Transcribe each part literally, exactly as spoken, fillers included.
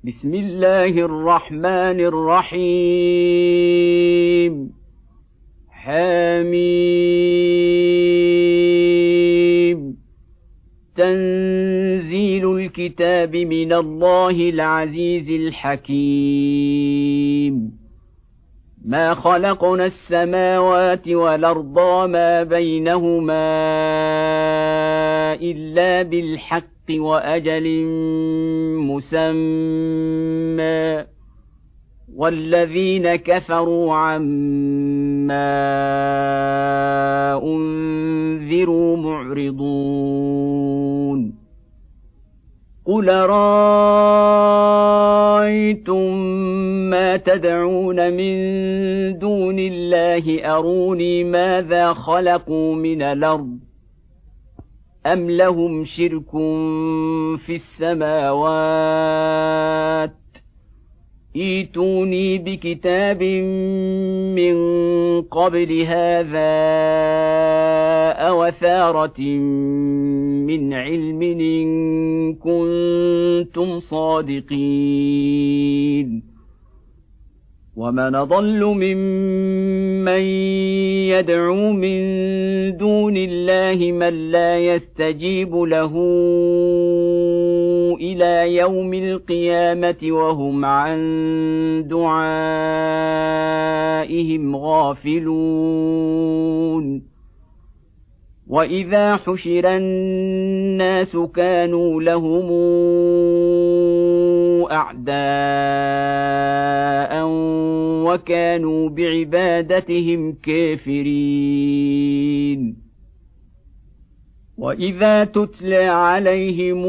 بسم الله الرحمن الرحيم حميم تنزيل الكتاب من الله العزيز الحكيم ما خلقنا السماوات والأرض وما بينهما إلا بالحق وأجل مسمى والذين كفروا عما أنذروا معرضون قل رأيتم ما تدعون من دون الله أروني ماذا خلقوا من الأرض أم لهم شرك في السماوات ائتوني بكتاب من قبل هذا أو أثارة من علم إن كنتم صادقين ومن أضل ممن يدعو من دون الله من لا يستجيب له إلى يوم القيامة وهم عن دعائهم غافلون وإذا حشر الناس كانوا لهم أعداء وكانوا بعبادتهم كافرين وإذا تتلى عليهم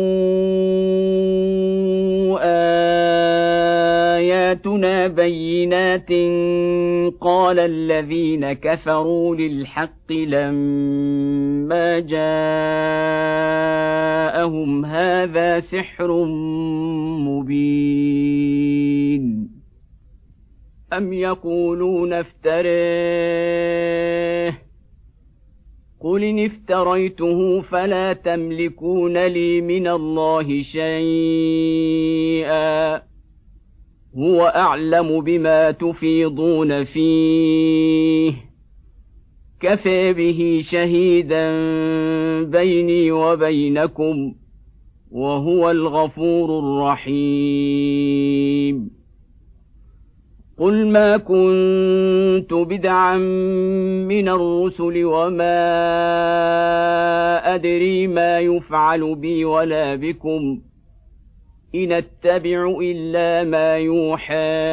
آياتنا بينات قال الذين كفروا للحق لما جاءهم هذا سحر مبين أم يقولون افتريه قل إن افتريته فلا تملكون لي من الله شيئا هو أعلم بما تفيضون فيه كفى به شهيدا بيني وبينكم وهو الغفور الرحيم قل ما كنت بدعا من الرسل وما أدري ما يفعل بي ولا بكم إن أتبع إلا ما يوحى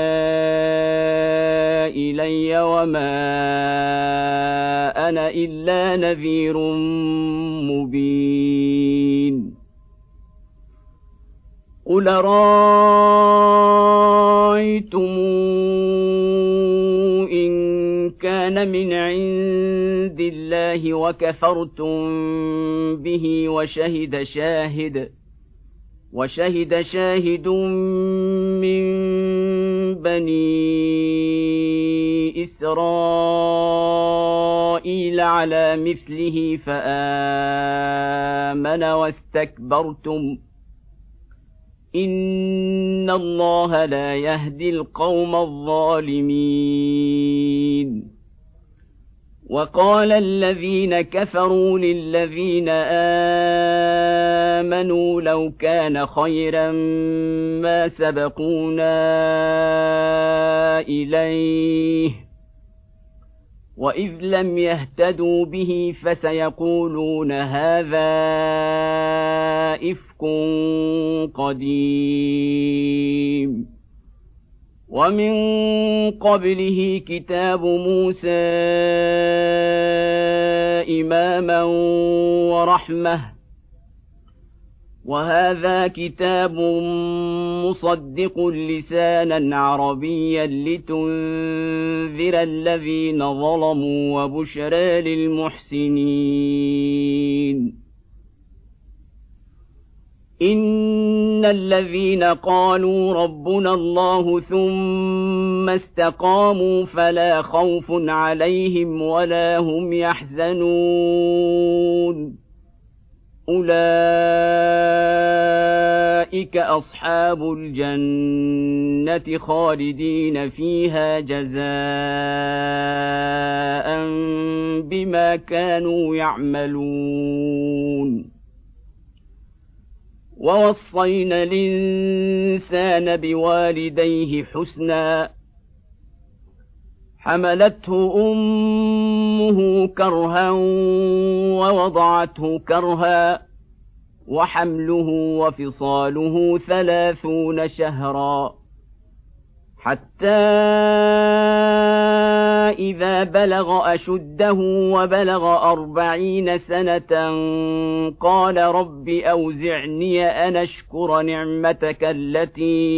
إلي وما أنا إلا نذير مبين قل رأيتم إن كان من عند الله وكفرتم به وشهد شاهد وشهد شاهد من بني إسرائيل على مثله فآمن واستكبرتم إن الله لا يهدي القوم الظالمين وقال الذين كفروا للذين آمنوا لو كان خيرا ما سبقونا إليه وإذ لم يهتدوا به فسيقولون هذا إفك قديم ومن قبله كتاب موسى إماما ورحمة وهذا كتاب مصدق لسانا عربيا لتنذر الذين ظلموا وبشرى للمحسنين إن الذين قالوا ربنا الله ثم استقاموا فلا خوف عليهم ولا هم يحزنون أولئك أصحاب الجنة خالدين فيها جزاء بما كانوا يعملون ووصينا الإنسان بوالديه حسنا حملته أمه كرها ووضعته كرها وحمله وفصاله ثلاثون شهرا حتى إذا بلغ أشده وبلغ أربعين سنة قال رب أوزعني أن أشكر نعمتك التي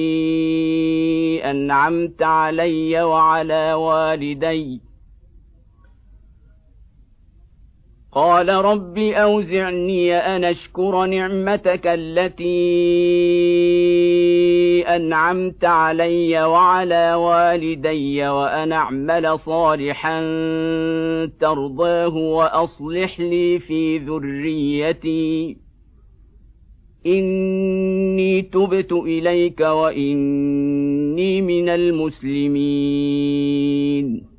أنعمت علي وعلى والدي قال رب أوزعني أن أشكر نعمتك التي أنعمت علي وعلى والدي وأن أعمل صالحا ترضاه وأصلح لي في ذريتي إني تبت إليك وإني من المسلمين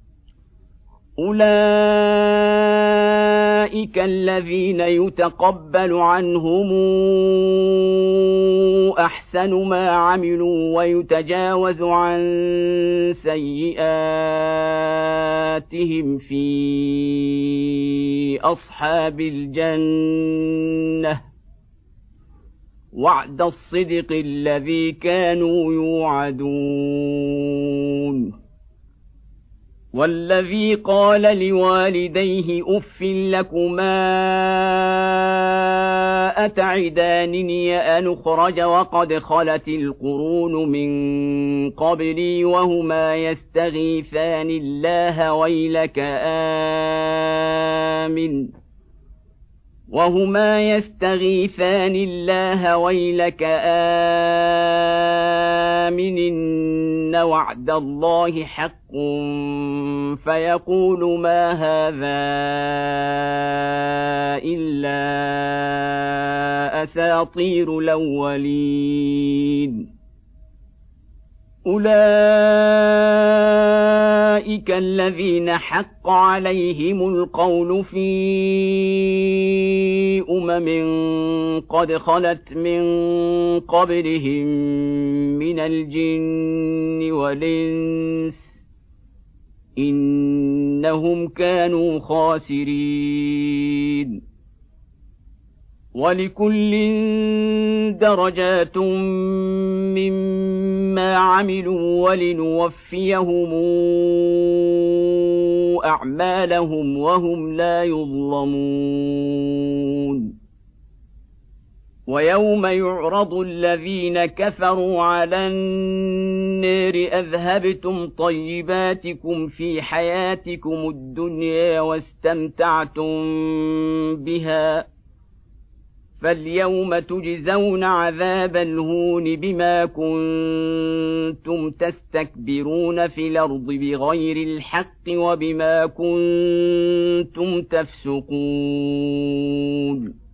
أولئك الذين يتقبل عنهم أحسن ما عملوا ويتجاوز عن سيئاتهم في أصحاب الجنة وعد الصدق الذي كانوا يوعدون والذي قال لوالديه أف لكما أتعدانني أن أخرج وقد خلت القرون من قبلي وهما يستغيثان الله ويلك آمن وهما يستغيثان الله ويلك آمن إن وعد الله حق فيقول ما هذا إلا أساطير الأولين أولئك الذين حق عليهم القول في أمم قد خلت من قبلهم من الجن والإنس إنهم كانوا خاسرين ولكل درجات مما عملوا ولنوفيهم أعمالهم وهم لا يظلمون ويوم يعرض الذين كفروا على النار أذهبتم طيباتكم في حياتكم الدنيا واستمتعتم بها فاليوم تجزون عذاب الهون بما كنتم تستكبرون في الأرض بغير الحق وبما كنتم تفسقون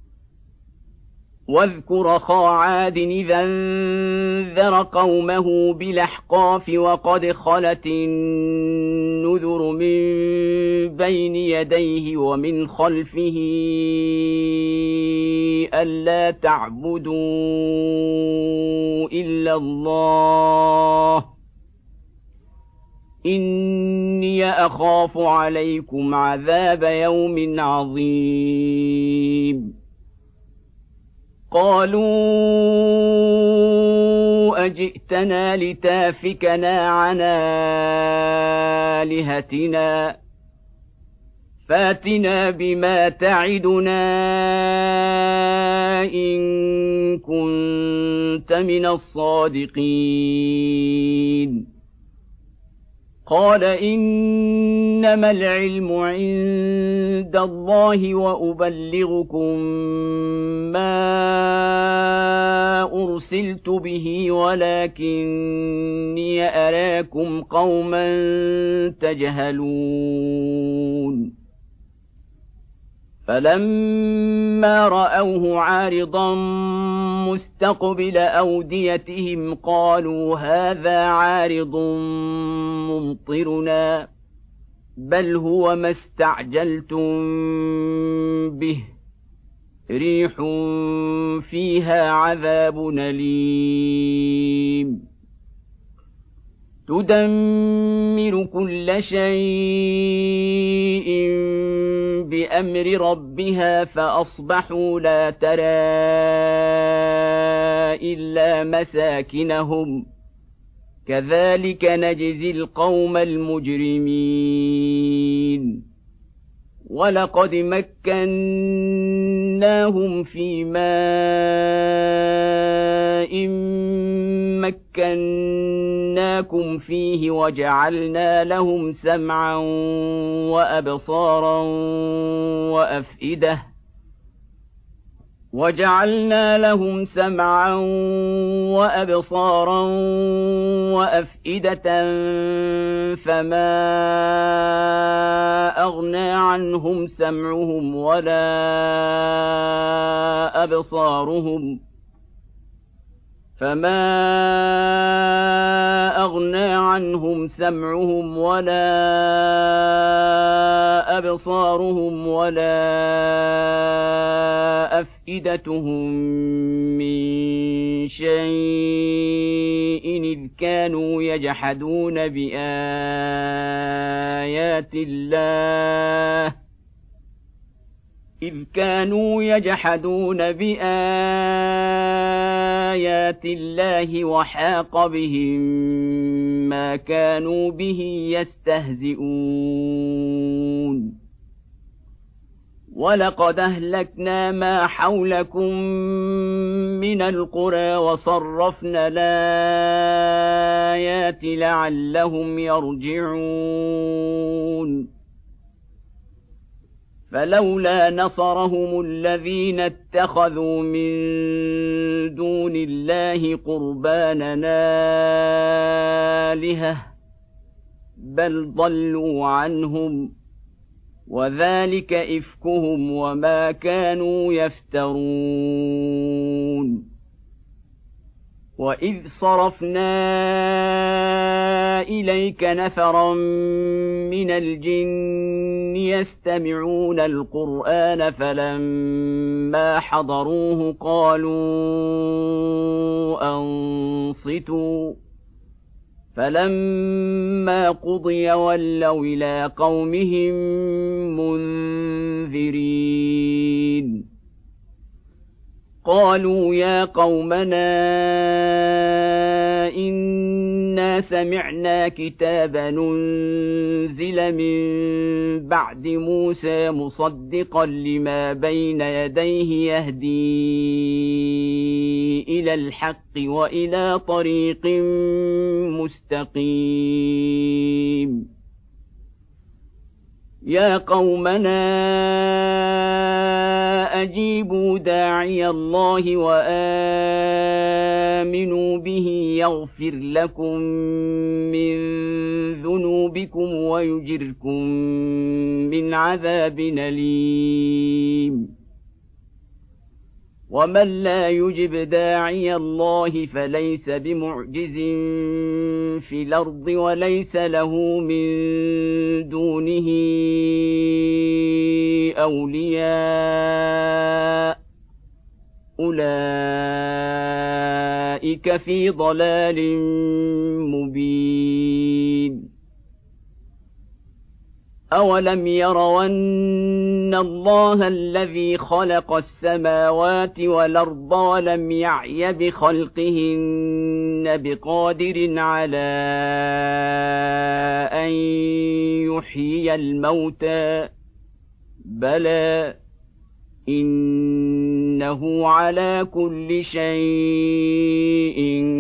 واذكر أخا عاد إذا انذر قومه بالأحقاف وقد خلت النذر من بين يديه ومن خلفه ألا تعبدوا إلا الله إني أخاف عليكم عذاب يوم عظيم قالوا أجئتنا لتافكنا عن آلهتنا فاتنا بما تعدنا إن كنت من الصادقين قال إنما العلم عند الله وأبلغكم ما أرسلت به ولكني أراكم قوما تجهلون فلما رأوه عارضا مستقبل أوديتهم قالوا هذا عارض ممطرنا بل هو ما استعجلتم به ريح فيها عذاب أليم تدمر كل شيء بأمر ربها فأصبحوا لا ترى إلا مساكنهم كذلك نجزي القوم المجرمين ولقد مكناهم في ماء مكناكم فيه وجعلنا لهم سمعا وأبصارا وأفئدة وجعلنا لهم سمعا وأبصارا وأفئدة فما أغنى عنهم سمعهم ولا أبصارهم فما أغنى عنهم سمعهم ولا أبصارهم ولا أفئدتهم من شيء إذ كانوا يجحدون بآيات الله إذ كانوا يجحدون بآيات الله وحاق بهم ما كانوا به يستهزئون ولقد أهلكنا ما حولكم من القرى وصرفنا الآيات لعلهم يرجعون فلولا نصرهم الذين اتخذوا من دون الله قربانا آلهة بل ضلوا عنهم وذلك إفكهم وما كانوا يفترون وإذ صرفنا إليك نفرا من الجن يستمعون القرآن فلما حضروه قالوا أنصتوا فلما قضي ولوا إلى قومهم منذرين قالوا يا قومنا إنا سمعنا كتابا أنزل من بعد موسى مصدقا لما بين يديه يهدي إلى الحق وإلى طريق مستقيم يا قومنا أجيبوا داعي الله وآمنوا به يغفر لكم من ذنوبكم ويجركم من عذاب أليم ومن لا يجب داعي الله فليس بمعجز في الأرض وليس له من دونه أولياء أولئك في ضلال مبين أولم يروا أن الله الذي خلق السماوات والأرض ولم يعي بخلقهن بقادر على أن يحيي الموتى بلى إنه على كل شيء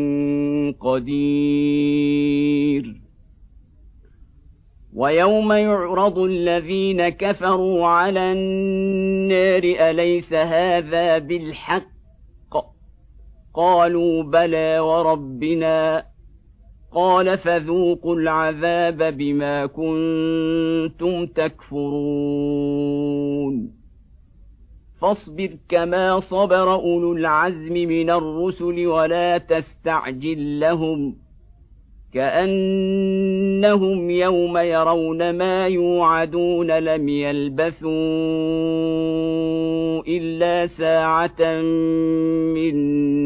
قدير ويوم يعرض الذين كفروا على النار أليس هذا بالحق قالوا بلى وربنا قال فذوقوا العذاب بما كنتم تكفرون فاصبر كما صبر أولو العزم من الرسل ولا تستعجل لهم كأنهم يوم يرون ما يوعدون لم يلبثوا إلا ساعة من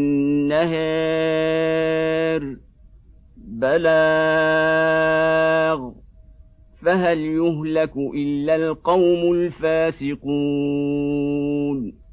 نهار بلاغ فهل يهلك إلا القوم الفاسقون